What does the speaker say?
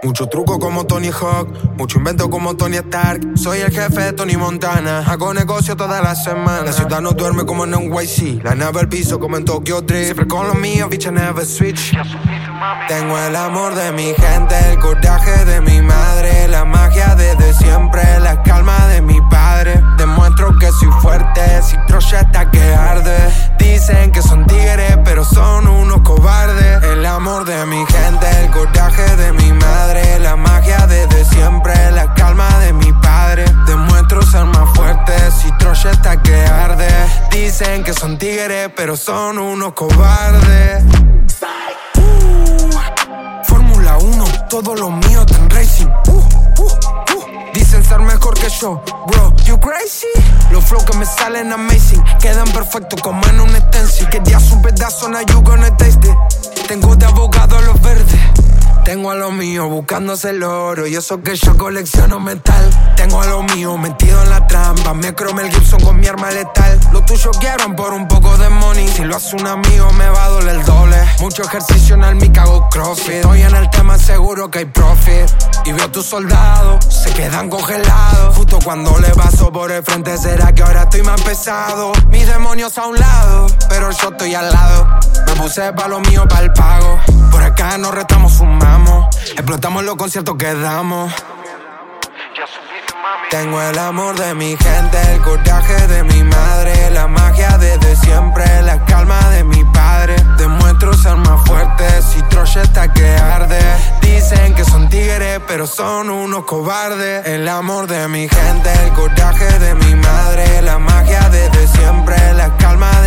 Mucho truco como Tony Hawk, mucho invento como Tony Stark. Soy el jefe de Tony Montana, hago negocio toda la semana. La ciudad no duerme como en NYC, la nave al piso como en Tokyo Drift. Siempre con los míos, bitch, I never switch. Tengo el amor de mi gente, el coraje de mi madre, la magia desde siempre, la calma de mi padre. Demuestro que soy fuerte, si Troya está que arde. Dicen que son tigres, pero son unos cobardes. El amor de mi gente, el coraje de mi madre, la magia desde siempre, la calma de mi padre. Demuestro ser más fuerte, si Troya está que arde. Dicen que son tigres, pero son unos cobardes. Fórmula 1, todo lo mío está en racing. Dicen ser mejor que yo, bro, you crazy? Los flows que me salen amazing, quedan perfectos como en un stencil. Querías un pedazo, now you gonna taste it. Tengo de abogado a los verdes. Tengo a lo mío buscándose el oro, y eso que yo colecciono metal. Tengo a lo mío metido en la trampa, me crome el Gibson con mi arma letal. Los tuyos quiebran por un poco de money, si lo hace un amigo me va a doler el doble. Mucho ejercicio en el mic, hago crossfit. Estoy en el tema, seguro que hay profit. Y veo a tus soldados, se quedan congelados. Justo cuando le paso por el frente, será que ahora estoy más pesado. Mis demonios a un lado, pero yo estoy al lado. Me puse pa' lo mío, pa' el pago. Por acá nos retamos, sumamos. Explotamos los conciertos que damos. Tengo el amor de mi gente, el coraje de mi madre, la magia desde siempre, la calma de mi padre. Demuestro ser más fuerte, si Troya está que arde. Dicen que son tigres, pero son unos cobardes. El amor de mi gente, el coraje de mi madre, la magia desde siempre, la calma